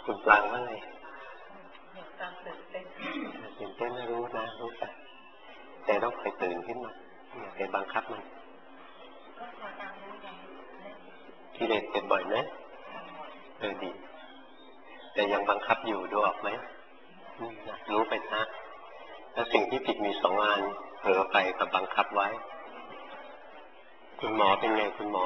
คุณปรางว่าไงตื่นเต้นไม่รู้นะรู้แต่ต้องไปตื่นขึ้นมาอย่าไปบังคับมันกิเลสเกิดบ่อยไหมดีแต่ยังบังคับอยู่ดูออกไหมรู้ไปนะแล้วสิ่งที่ผิดมี2 อันเผลอไปกับบังคับไว้คุณหมอเป็นไงคุณหมอ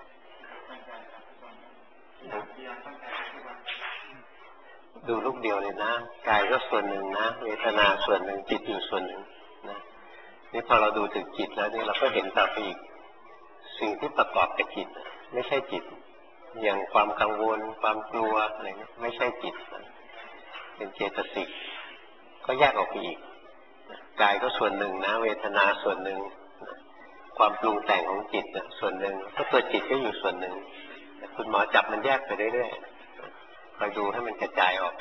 ดูลูกเดียวเลยนะกายก็ส่วนหนึ่งนะเวทนาส่วนหนึ่งจิตอยู่ส่วนหนึ่งนะนี่พอเราดูถึงจิตแล้วนี่เราก็เห็นต่อไปอีกสิ่งที่ประกอบกับจิตไม่ใช่จิตอย่างความกังวลความกลัวอะไรนี่ไม่ใช่จิตเป็นเจตสิกก็แยกออกไปอีกกายก็ส่วนหนึ่งนะเวทนาส่วนหนึ่งความปรุงแต่งของจิตส่วนหนึ่งก็ตัวจิตก็อยู่ส่วนหนึ่งคุณหมอจับมันแยกไปเรื่อยๆคอยดูให้มันกระจายออก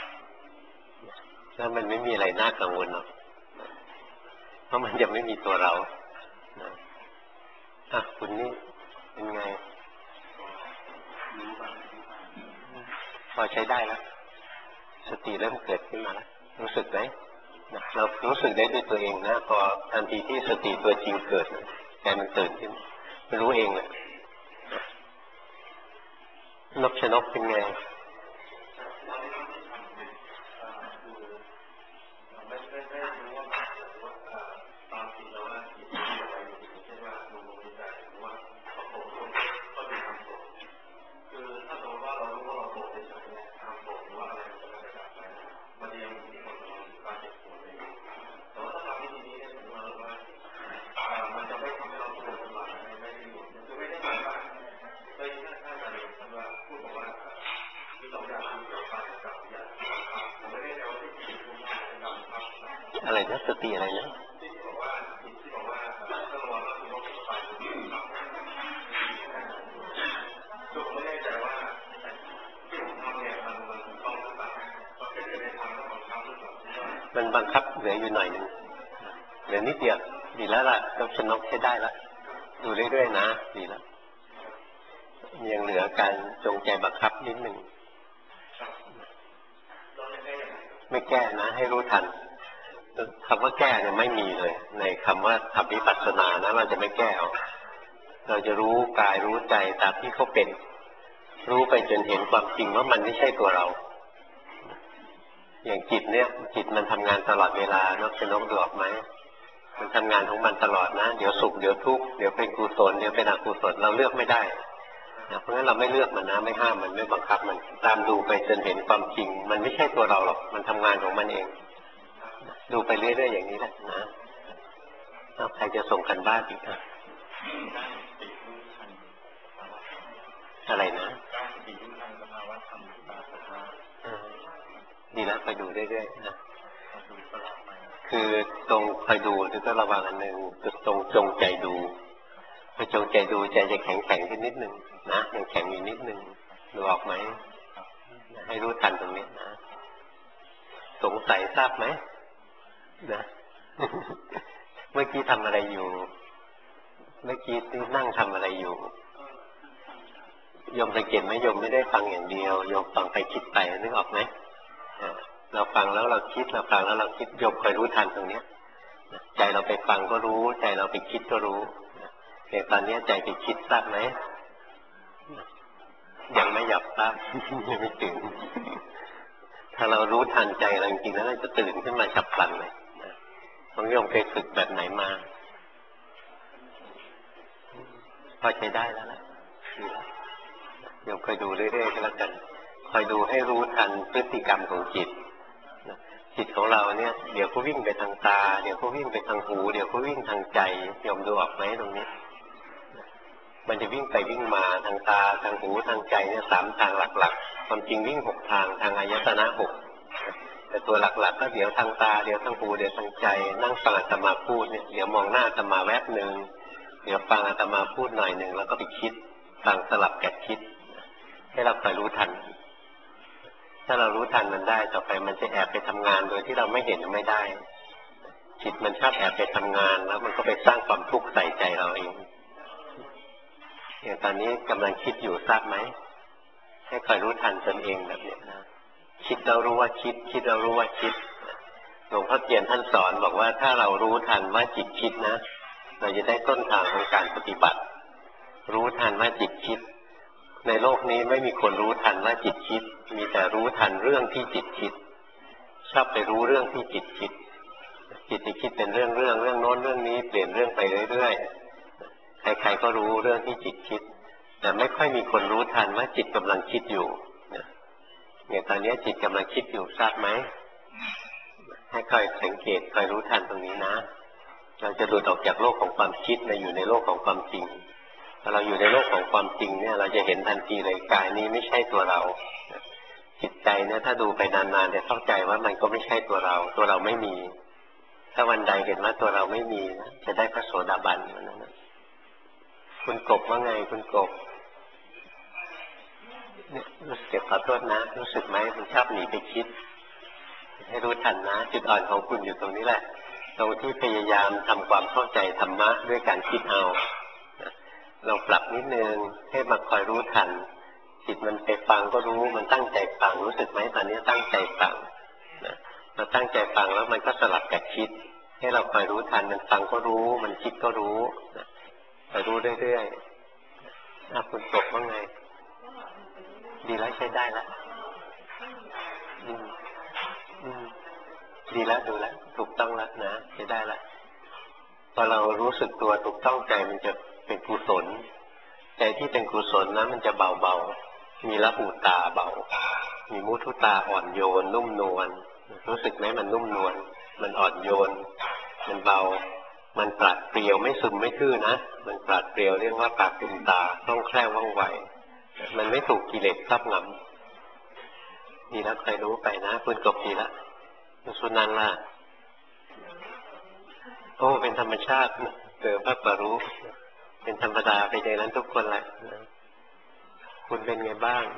แล้วมันไม่มีอะไรน่ากังวลหรอกเพราะมันจะไม่มีตัวเราคุณนี่เป็นไงพอใช้ได้แล้วสติเริ่มเกิดขึ้นมาแล้วรู้สึกไหมเรารู้สึกได้ด้วยตัวเองนะพอทันทีที่สติตัวจริงเกิดใจมันตื่นขึ้นไม่รู้เองเลยนกชนกเป็นไงอะไรนะสติอะไรนะมันบังคับเหลืออยู่หน่อยนึงเหลือนิดเดียวดีแล้วล่ะนกชนกใช้ได้แล้วดูเรื่อยๆนะดีแล้วยังเหลือการจงใจบังคับนิดหนึ่งไม่แก้นะให้รู้ทันคำว่าแก้เนี่ยไม่มีเลยในคำว่าทำวิปัสสนานะเราจะไม่แก้ออกเราจะรู้กายรู้ใจตามที่เขาเป็นรู้ไปจนเห็นความจริงว่ามันไม่ใช่ตัวเราอย่างจิตเนี่ยจิตมันทำงานตลอดเวลานกชนกดูออกไหมมันทำงานของมันตลอดนะเดี๋ยวสุขเดี๋ยวทุกข์เดี๋ยวเป็นกุศลเดี๋ยวเป็นอกุศลเราเลือกไม่ได้เพราะงั้นเราไม่เลือกมันนะไม่ห้ามมันไม่บังคับมันตามดูไปจนเห็นความจริงมันไม่ใช่ตัวเราหรอกมันทำงานของมันเองดูไปเรื่อยๆอย่างนี้แหละนะใครจะส่งกันบ้านอีกอะไรนะดีแล้วไปดูเรื่อยๆนะคือตรงคอยดูแล้วก็ระวังอันหนึ่งคือตรงจงใจดูพอจงใจดูใจจะแข็งขึ้นนิดนึงนะยังแข็งอยู่นิดนึงดูออกไหมให้รู้ทันตรงนี้นะสงสัยทราบไหมนะเมื่อกี้ทำอะไรอยู่เมื่อกี้นั่งทำอะไรอยู่โยมสังเกตไหมโยมไม่ได้ฟังอย่างเดียวโยมฟังไปคิดไปนึกออกไหมเราฟังแล้วเราคิดเราฟังแล้วเราคิดโยมคอยรู้ทันตรงนี้ใจเราไปฟังก็รู้ใจเราไปคิดก็รู้แต่ตอนนี้ใจไปคิดทราบไหมยังไม่หยับทราบยังไม่ตื่นถ้าเรารู้ทันใจเราจริงๆแล้วเราจะตื่นขึ้นมาฉับพลันเลยของโยมเคยฝึกแบบไหนมาพอใช้ได้แล้วล่ะดีแล้วโยมคอยดูเรื่อยๆก็แล้วกันคอยดูให้รู้ทันพฤติกรรมของจิตจิตของเราเนี่ยเดี๋ยวก็วิ่งไปทางตาเดี๋ยวก็วิ่งไปทางหูเดี๋ยวก็วิ่งทางใจโยมดูออกไหมตรงนี้มันจะวิ่งไปวิ่งมาทางตาทางหูทางใจเนี่ย3 ทางหลักๆความจริงวิ่ง6 ทางทางอายตนะ6แต่ตัวหลักๆก็เดี๋ยวทางตาเดี๋ยวทางหูเดี๋ยวทางใจนั่งฟังอาตมาพูดเนี่ยเดี๋ยวมองหน้าอาตมาแวบนึงเดี๋ยวฟังอาตมาพูดหน่อยนึงแล้วก็ไปคิดฟังสลับกับคิดให้เราคอยรู้ทันถ้าเรารู้ทันมันได้ต่อไปมันจะแอบไปทำงานโดยที่เราไม่เห็นไม่ได้จิตมันชอบแอบไปทำงานแล้วมันก็ไปสร้างความทุกข์ใส่ใจเราเองอย่างตอนนี้กำลังคิดอยู่ทราบไหมให้คอยรู้ทันตนเองแบบนี้นะคิดเรารู้ว่าคิดคิดเรารู้ว่าคิดหลวงพ่อเทียนท่านสอนบอกว่าถ้าเรารู้ทันว่าจิตคิดนะเราจะได้ต้นทางของการปฏิบัติรู้ทันว่าจิตคิดในโลกนี้ไม่มีคนรู้ทันว่าจิตคิดมีแต่รู้ทันเรื่องที่จิตคิดชอบไปรู้เรื่องที่จิตคิดจิตที่คิดเป็นเรื่องโน้นเรื่องนี้เปลี่ยนเรื่องไปเรื่อยๆใครๆก็รู้เรื่องที่จิตคิดแต่ไม่ค่อยมีคนรู้ทันว่าจิตกำลังคิดอยู่เนี่ยตอนนี้จิตกำลังคิดอยู่ทราบไหมให้คอยสังเกตคอยรู้ทันตรงนี้นะเราจะหลุดออกจากโลกของความคิดมาอยู่ในโลกของความจริงพอเราอยู่ในโลกของความจริงเนี่ยเราจะเห็นทันทีเลยกายนี้ไม่ใช่ตัวเราจิตใจเนี่ยถ้าดูไปนานๆจะเข้าใจว่ามันก็ไม่ใช่ตัวเราไม่มีถ้าวันใดเห็นว่าตัวเราไม่มีนะจะได้พระโสดาบันนั่นนะคุณกบว่าไงคุณกบเนี่ยรู้สึกขอโทษนะรู้สึกไหมมันชอบหนีไปคิดให้รู้ทันนะจุดอ่อนของคุณอยู่ตรงนี้แหละตรงที่พยายามทำความเข้าใจธรรมะด้วยการคิดเอาเราปรับนิดนึงให้มาคอยรู้ทันจิตมันไปฟังก็รู้มันตั้งใจฟังรู้สึกไหมตอนนี้ตั้งใจฟังเราตั้งใจฟังแล้วมันก็สลับกับคิดให้เราคอยรู้ทันมันฟังก็รู้มันคิดก็รู้คอยรู้เรื่อยๆคุณจบว่าไงดีแล้วใช้ได้แล้วดีแล้วดูแล้วถูกต้องแล้วนะใช้ได้แล้วพอเรารู้สึกตัวถูกต้องใจมันจะเป็นกุศลใจที่เป็นกุศลนะมันจะเบาๆมีละหูตาเบามีมุทุตาอ่อนโยนนุ่มนวลรู้สึกไหมมันนุ่มนวลมันอ่อนโยนมันเบามันปราดเปรียวไม่ซึมไม่ทื่อนะมันปราดเปรียวเรียกว่าปราดตุมตาคล่องแคล่วว่องไวมันไม่ถูกกิเลสครอบงำดีแล้วใครรู้ไปนะคุณกบดีแล้วคุณสุนันท์ล่ะโอ้เป็นธรรมชาติเกิดพักบารู้เป็นธรรมดาไปอย่างนั้นทุกคนแหละคุณเป็นไงบ้าง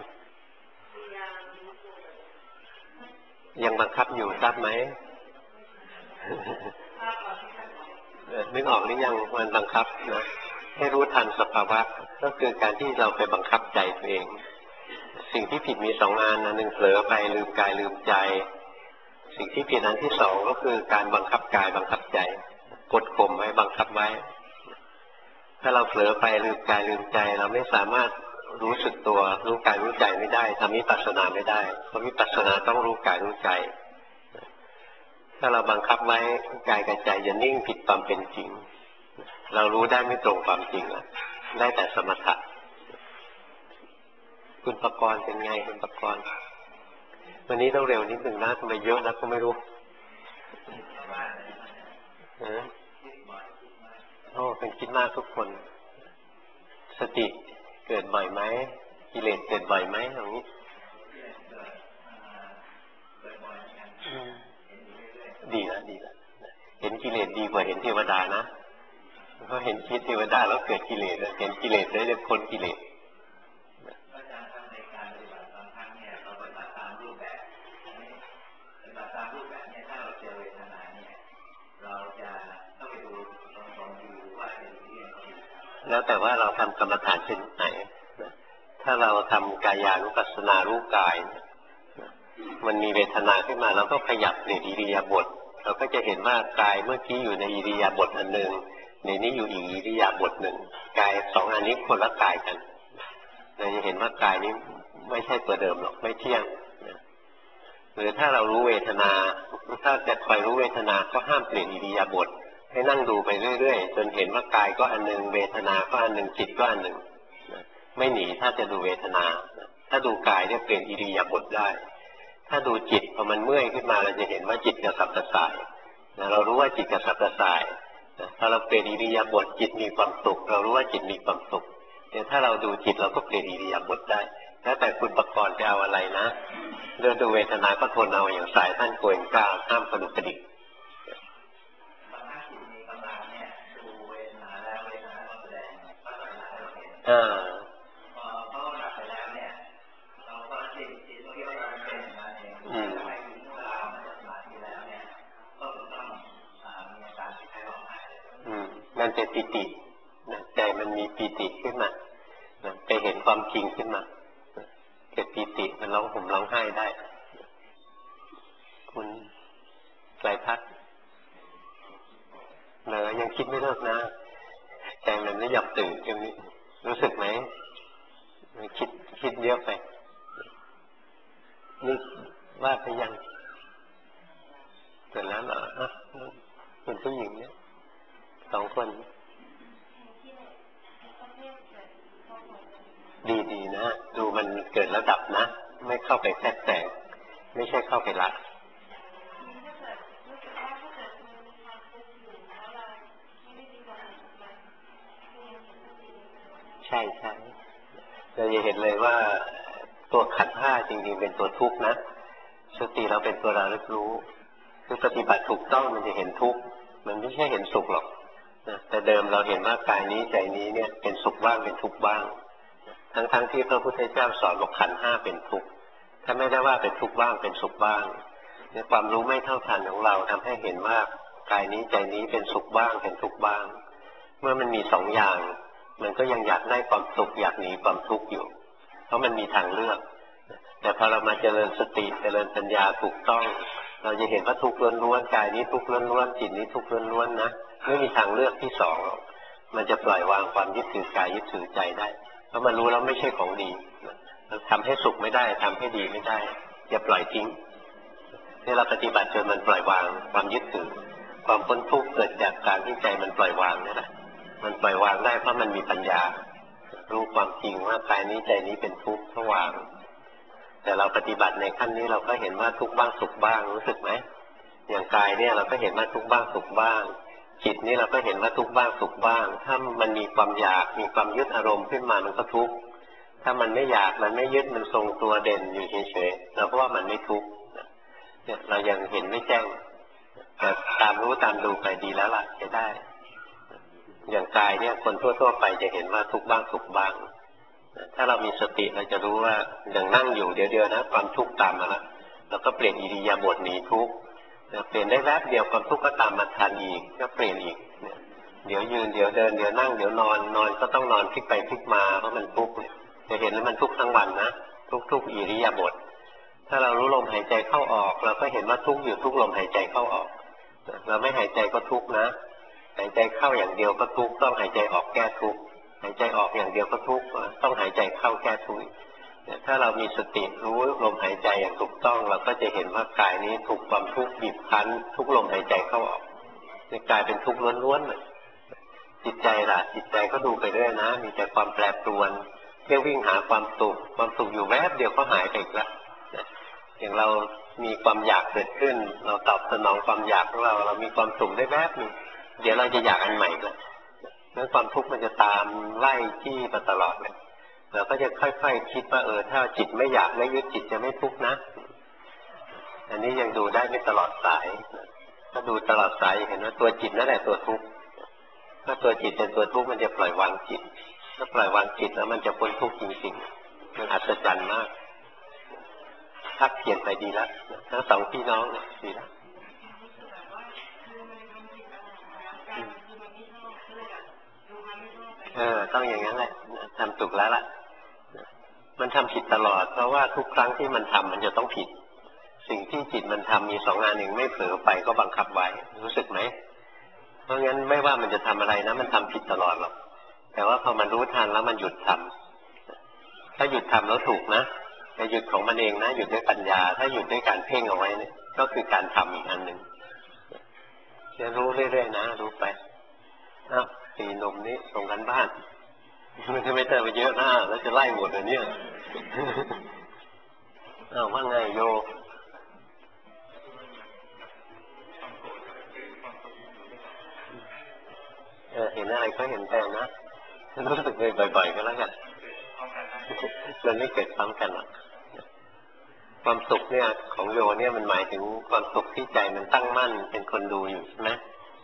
ยังบังคับอยู่ทราบไหมนึกออกหรือยังมันบังคับนะให้รู้ทันสภาวะก็คือการที่เราไปบังคับใจตัวเองสิ่งที่ผิดมี2 อันหนึ่งเผลอไปลืมกายลืมใจสิ่งที่ผิดอันที่2ก็คือการบังคับกายบังคับใจกดข่มไว้บังคับไว้ถ้าเราเผลอไปลืมกายลืมใจเราไม่สามารถรู้สึกตัวรู้กายรู้ใจไม่ได้ทำวิปัสสนาไม่ได้เพราะวิปัสสนาต้องรู้กายรู้ใจถ้าเราบังคับไว้กายกับใจจะนิ่งผิดความเป็นจริงเรารู้ได้ไม่ตรงความจริงได้แต่สมถะคุณประกรณ์เป็นไงคุณประกรณ์วันนี้ต้องเร็วนิดหนึ่งนะทำไมเยอะนะก็ไม่รู้โอ้เป็นคิดมากทุกคนสติเกิดบ่อยไหมกิเลสเกิดบ่อยไหมอย่างนี้ดีนะดีนะเห็นกิเลสดีกว่าเห็นเทวดานะเพราะเห็นคิดเทวดาแล้วเกิดกิเลสเห็นกิเลสได้เลยพ้นกิเลสแล้วแต่ว่าเราทำกรรมฐานชนิดไหนถ้าเราทำกายานุปัสสนารู้กายมันมีเวทนาขึ้นมาเราก็ขยับในอิริยาบถเราก็จะเห็นว่ากายเมื่อกี้อยู่ในอิริยาบถอันหนึ่งในนี้อยู่อีกอิริยาบถหนึ่งกาย2 อันนี้คนละกายกันเราจะเห็นว่ากายนี้ไม่ใช่ตัวเดิมหรอกไม่เที่ยงหรือถ้าเรารู้เวทนาถ้าจะคอยรู้เวทนาก็ห้ามเปลี่ยนอิริยาบถให้นั่งดูไปเรื่อยๆจนเห็นว่ากายก็อันหนึ่งเวทนาก็อันหนึ่งจิตก็อันหนึ่งไม่หนีถ้าจะดูเวทนาถ้าดูกายเนี่ยเปลี่ยนอิริยาบถได้ถ้าดูจิตพอมันเมื่อยขึ้นมาเราจะเห็นว่าจิตกระสับกระส่ายเรารู้ว่าจิตกระสับกระส่ายถ้าเราเปลี่ยนอิริยาบถจิตมีความสุขเรารู้ว่าจิตมีความสุขแต่ถ้าเราดูจิตเราก็เปลี่ยนอิริยาบถได้แล้วแต่คุณประกรณ์จะเอาอะไรนะเรื่องดูเวทนาก็ทนเอาอย่างสายท่านโกเอนก้าห้ามกระดุกกระดิกมันเป็นปิติใจมันมีปิติขึ้นมาไปเห็นความจริงขึ้นมาเกิดปิติมันร้องห่มร้องไห้ได้ไกลพัดเหนอยังคิดไม่เลิกนะใจมันไม่ยอมตื่นอย่างนี้รู้สึกไหมคิดเยอะไปนี่ว่าไปยังเสร็จแล้วเหรอเป็นผู้หญิงเนี่ย2 คนดีๆนะดูมันเกิดระดับนะไม่เข้าไปแทรกแซงไม่ใช่เข้าไปละใช่เราจะเห็นเลยว่าตัวขันธ์ 5จริงๆเป็นตัวทุกข์นะสติเราเป็นตัวระลึกรู้คือปฏิบัติถูกต้องมันจะเห็นทุกข์มันไม่ใช่เห็นสุขหรอกนะแต่เดิมเราเห็นว่ากายนี้ใจนี้เนี่ยเป็นสุขบ้างเป็นทุกข์บ้างทั้งที่พระพุทธเจ้าสอนบอกขันธ์ 5เป็นทุกข์ถ้าไม่ได้ว่าเป็นทุกข์บ้างเป็นสุขบ้างในความรู้ไม่เท่าทันของเราทำให้เห็นว่ากายนี้ใจนี้เป็นสุขบ้างเป็นทุกข์บ้างเมื่อมันมี2 อย่างมันก็ยังอยากได้ความสุขอยากหนีความทุกข์อยู่เพราะมันมีทางเลือกแต่พอเรามาเจริญสติเจริญปัญญาถูกต้องเราจะเห็นว่าทุกข์ล้วนๆกายนี้ทุกข์ล้วนๆจิตนี้ทุกข์ล้วนๆนะไม่มีทางเลือกที่2หรอกมันจะปล่อยวางความยึดถือกายยึดถือใจได้เพราะมันรู้แล้วไม่ใช่ของดีทำให้สุขไม่ได้ทำให้ดีไม่ได้อย่าปล่อยทิ้งนี่เราปฏิบัติจนมันปล่อยวางความยึดถือความพ้นทุกข์เกิดจากการที่ใจมันปล่อยวางนี่แหละมันปล่อยวางได้เพราะมันมีปัญญารู้ความจริงว่ากายนี้ใจนี้เป็นทุกข์เพราะวางแต่เราปฏิบัติในขั้นนี้เราก็เห็นว่าทุกข์บ้างสุขบ้างรู้สึกไหมอย่างกายเนี่ยเราก็เห็นว่าทุกข์บ้างสุขบ้างจิตนี่เราก็เห็นว่าทุกข์บ้างสุขบ้างถ้ามันมีความอยากมีความยึดอารมณ์ขึ้นมามันก็ทุกข์ถ้ามันไม่อยากมันไม่ยึดมันทรงตัวเด่นอยู่เฉยๆเราก็ว่ามันไม่ทุกข์เนี่ยเรายังเห็นไม่แจ้งแต่ตามรู้ตามดูไปดีแล้วล่ะจะได้อย่างกายเนี่ยคนทั่วๆไปจะเห็นว่าทุกข์บ้างสุขบ้างถ้าเรามีสติเราจะรู้ว่าอย่างนั่งอยู่เดี๋ยวๆนะความทุกข์ตามมาแล้วเราก็เปลี่ยนอิริยาบถหนีทุกข์เปลี่ยนได้แวบเดียวความทุกข์ก็ตามมาทันอีกก็เปลี่ยนอีกเดี๋ยวยืนเดี๋ยวเดินเดี๋ยวนั่งเดี๋ยวนอนก็ต้องนอนพลิกไปพลิกมาเพราะมันทุกข์จะเห็นแล้วมันทุกข์ทั้งวันนะทุกอิริยาบถถ้าเรารู้ลมหายใจเข้าออกเราก็เห็นว่าทุกข์อยู่ทุกลมหายใจเข้าออกเราไม่หายใจก็ทุกข์นะหายใจเข้าอย่างเดียวก็ทุกข์ต้องหายใจออกแก้ทุกข์หายใจออกอย่างเดียวก็ทุกข์ต้องหายใจเข้าแก้ทุกข์ถ้าเรามีสติรู้ลมหายใจอย่างถูกต้องเราก็จะเห็นว่ากายนี้ถูกความทุกข์บีบคั้นทุกลมหายใจเข้าออกจะกลายเป็นทุกข์ล้วนๆเลยจิตใจล่ะจิตใจก็ดูไปเรื่อยนะมีแต่ความแปรปรวนเที่ยววิ่งหาความสุขอยู่แวบเดียวก็หายไปอีกแล้วอย่างเรามีความอยากเกิดขึ้นเราตอบสนองความอยากของเรามีความสุขได้แวบนึงเดี๋ยวเราจะอยากอันใหม่แล้วนั้นความทุกข์มันจะตามไล่จี้มาตลอดเลยเราก็จะค่อยๆคิดว่าถ้าจิตไม่อยากไม่ยึดจิตจะไม่ทุกข์นะอันนี้ยังดูได้ไม่ตลอดสายถ้าดูตลอดสายเห็นว่าตัวจิตนั่นแหละตัวทุกข์ถ้าตัวจิตเป็นตัวทุกข์มันจะปล่อยวางจิตถ้าปล่อยวางจิตแล้วมันจะพ้นทุกข์จริงๆมันอัศจรรย์มากทักเปลี่ยนไปดีแล้วทั้ง2พี่น้องดีแล้วต้องอย่างนั้นแหละทำถูกแล้วล่ะมันทำผิดตลอดเพราะว่าทุกครั้งที่มันทำมันจะต้องผิดสิ่งที่จิตมันทำมี2 งานหนึ่งไม่เผลอไปก็บังคับไว้รู้สึกไหมเพราะงั้นไม่ว่ามันจะทำอะไรนะมันทำผิดตลอดหรอกแต่ว่าพอมันรู้ทันแล้วมันหยุดทำถ้าหยุดทำแล้วถูกนะแต่หยุดของมันเองนะหยุดด้วยปัญญาถ้าหยุดด้วยการเพ่งเอาไว้เนี่ยก็คือการทำอีกอันหนึ่งจะรู้เรื่อยๆนะรู้ไปตีนมนี้ส่งกันบ้านมันจะไม่เติมไปเยอะหน้าแล้วจะไล่หมดเลยเนี่ยว่าไงโยเห็นอะไรก็เห็นแต่นะรู้สึกเลยบ่อยๆก็แล้วกันมันไม่เกิดซ้ำกันหรอกความสุขเนี่ยของโยเนี่ยมันหมายถึงความสุขที่ใจมันตั้งมั่นเป็นคนดูอยู่ใช่ไหม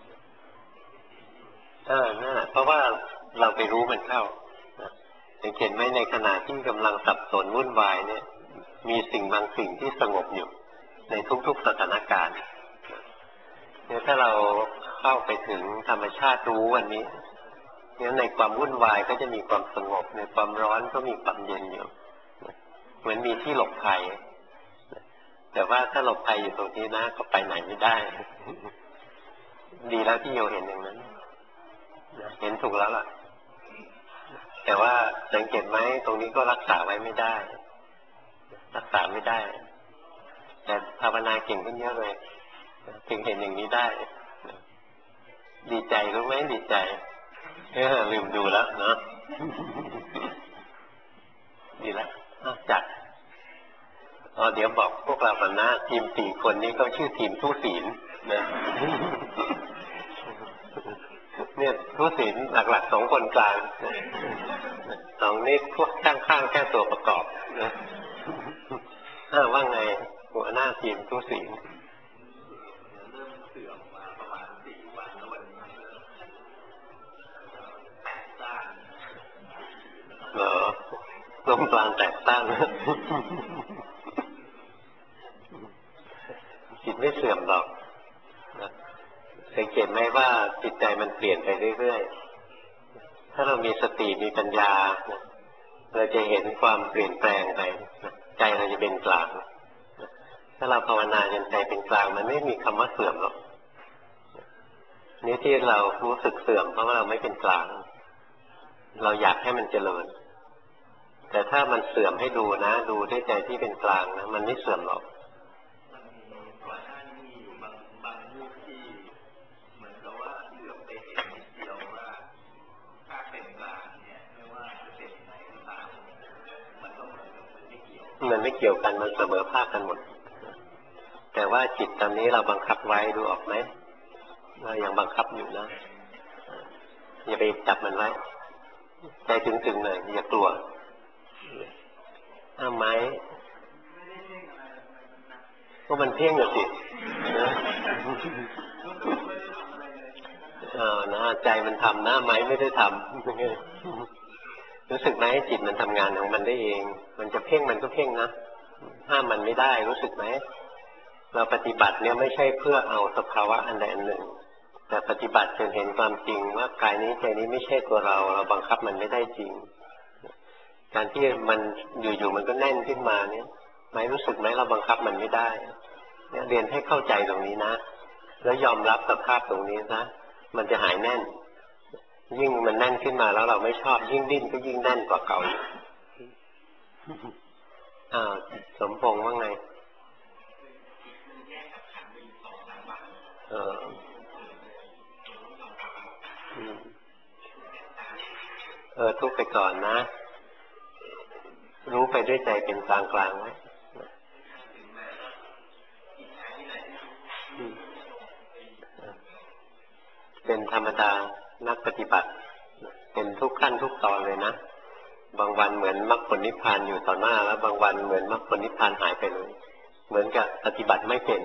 นั่นแหละเพราะว่าเราไปรู้มันเข้าเห็นไหมในขณะที่กำลังสับสนวุ่นวายเนี่ยมีสิ่งบางสิ่งที่สงบอยู่ในทุกๆสถานการณ์เนี่ยถ้าเราเข้าไปถึงธรรมชาติรู้วันนี้เนี่ยในความวุ่นวายก็จะมีความสงบในความร้อนก็มีความเย็นอยู่เหมือนมีที่หลบภัยแต่ว่าถ้าหลบภัยอยู่ตรงนี้นะก็ไปไหนไม่ได้ดีแล้วที่โยเห็นอย่างนั้นเห็นถูกแล้วล่ะแต่ว่าสังเกตไหมตรงนี้ก็รักษาไว้ไม่ได้รักษาไม่ได้แต่ภาวนาเก่งขึ้นเยอะเลยถึงเห็นอย่างนี้ได้ดีใจรู้ไหมดีใจลืมดูแล้วเนาะดีแล้วจัดเดี๋ยวบอกพวกเราก่อนนะทีม4 คนนี้ก็ชื่อทีมทุศีลนะเนี่ยทุศีลหลักๆ2 คนกลาง2นี่พวกข้างๆแค่ตัวประกอบนะว่าไงหัวหน้าทีมทุศีลเหรอลมปราณแตกตั้งจิตไม่เสื่อมหรอกสังเกตไหมว่าจิตใจมันเปลี่ยนไปเรื่อยๆถ้าเรามีสติมีปัญญาเราจะเห็นความเปลี่ยนแปลงไปใจเราจะเป็นกลางถ้าเราภาวนาจนใจเป็นกลางมันไม่มีคำว่าเสื่อมหรอกนี่ที่เรารู้สึกเสื่อมเพราะว่าเราไม่เป็นกลางเราอยากให้มันเจริญแต่ถ้ามันเสื่อมให้ดูนะดูด้วยใจที่เป็นกลางนะมันไม่เสื่อมหรอกมันไม่เกี่ยวกันมันเสมอภาคกันหมดแต่ว่าจิตตอนนี้เราบังคับไว้ดูออกไหมเรายังบังคับอยู่นะอย่าไปจับมันไว้ใจถึงๆเลยอย่ากลัวไหมก็มันเพ่งอยู่สินะใจมันทำหน้าไม้ไม่ได้ทำรู้สึกไหมจิตมันทำงานของมันได้เองมันจะเพ่งมันก็เพ่งนะห้ามมันไม่ได้รู้สึกไหมเราปฏิบัติเนี่ยไม่ใช่เพื่อเอาสภาวะอันใดอันหนึ่งแต่ปฏิบัติจนเห็นความจริงว่ากายนี้ใจนี้ไม่ใช่ตัวเราบังคับมันไม่ได้จริงการที่มันอยู่ๆมันก็แน่นขึ้นมาเนี่ยไม่รู้สึกไหมเราบังคับมันไม่ได้เนี่ยเรียนให้เข้าใจตรงนี้นะแล้วยอมรับสภาพตรงนี้นะมันจะหายแน่นยิ่งมันแน่นขึ้นมาแล้วเราไม่ชอบยิ่งดิ้นก็ยิ่งแน่นกว่าเก่าสมพงษ์ว่าไงทุกไปก่อนนะรู้ไปด้วยใจเป็นกลางๆไว้เป็นธรรมดานักปฏิบัติเป็นทุกขั้นทุกตอนเลยนะบางวันเหมือนมรรคผลนิพพานอยู่ต่อหน้าแล้วบางวันเหมือนมรรคผลนิพพานหายไปเลยเหมือนกับปฏิบัติไม่เป็น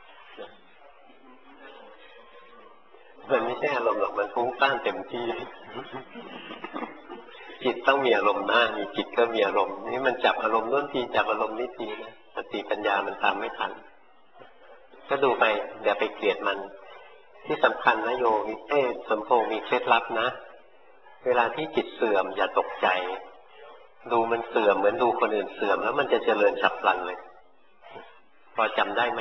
มันไม่ใช่อารมณ์หรอกมันฟุ้งซ่านเต็มที่จิตต้องมีอารมณ์หน้ามีจิตก็มีอารมณ์นี่มันจับอารมณ์นู้นทีจับอารมณ์นี้ทีนะสติปัญญามันตามไม่ทันก็ดูไปอย่าไปเกลียดมันที่สำคัญนะโยมสมพงษ์มีเคล็ดลับนะเวลาที่จิตเสื่อมอย่าตกใจดูมันเสื่อมเหมือนดูคนอื่นเสื่อมแล้วมันจะเจริญฉับพลันเลยพอจำได้ไหม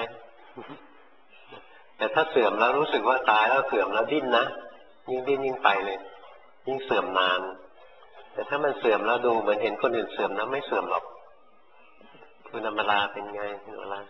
แต่ถ้าเสื่อมแล้วรู้สึกว่าตายแล้วเสื่อมแล้วดิ้นนะยิ่งดิ้นยิ่งไปเลยยิ่งเสื่อมนานแต่ถ้ามันเสื่อมแล้วดูเหมือนเห็นคนอื่นเสื่อมนะไม่เสื่อมหรอกคุณอมราเป็นไงคุณอมรา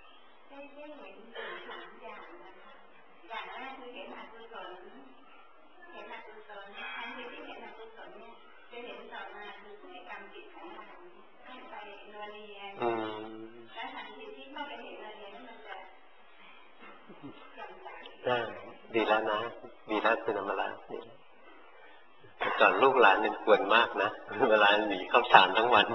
ดีแล้วนะดีแล้วคุณอมราก่อนลูกหลานเป็นกวนมากนะเวลาหนีเข้าฌานทั้งวัน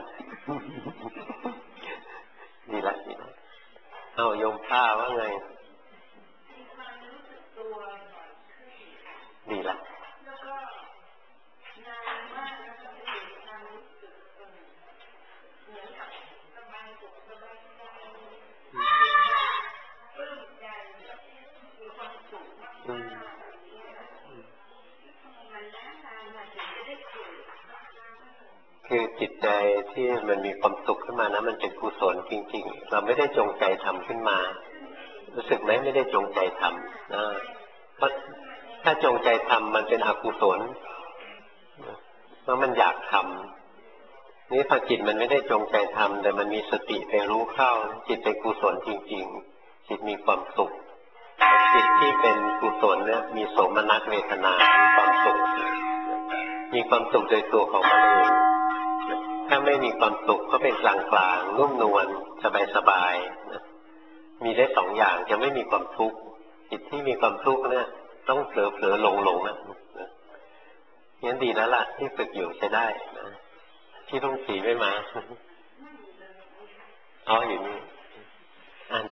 ดีละดีละเอาโยมผ้าว่าไงดีละคือจิตใจที่มันมีความสุขขึ้นมานะมันเป็นกุศลจริงๆเราไม่ได้จงใจทำขึ้นมารู้สึกไหมไม่ได้จงใจทำนะเพราะถ้าจงใจทำมันเป็นอกุศลเพราะมันอยากทำนี่พอจิตมันไม่ได้จงใจทำแต่มันมีสติไปรู้เข้าจิตเป็นกุศลจริงๆจิตมีความสุขจิตที่เป็นกุศลเนี่ยมีโสมนัสเวทนามีความสุขโดยตัวของมันเองถ้าไม่มีความสุขก็เป็นกลางๆนุ่มนวลสบายๆมีได้สองอย่างจะไม่มีความทุกข์จิตที่มีความทุกข์เนี่ยต้องเผลอๆหลงนะงั้นดีแล้วล่ะที่ฝึกอยู่ใช้ได้นะที่รุ่งศรีไม่มาอ๋ออยู่นี่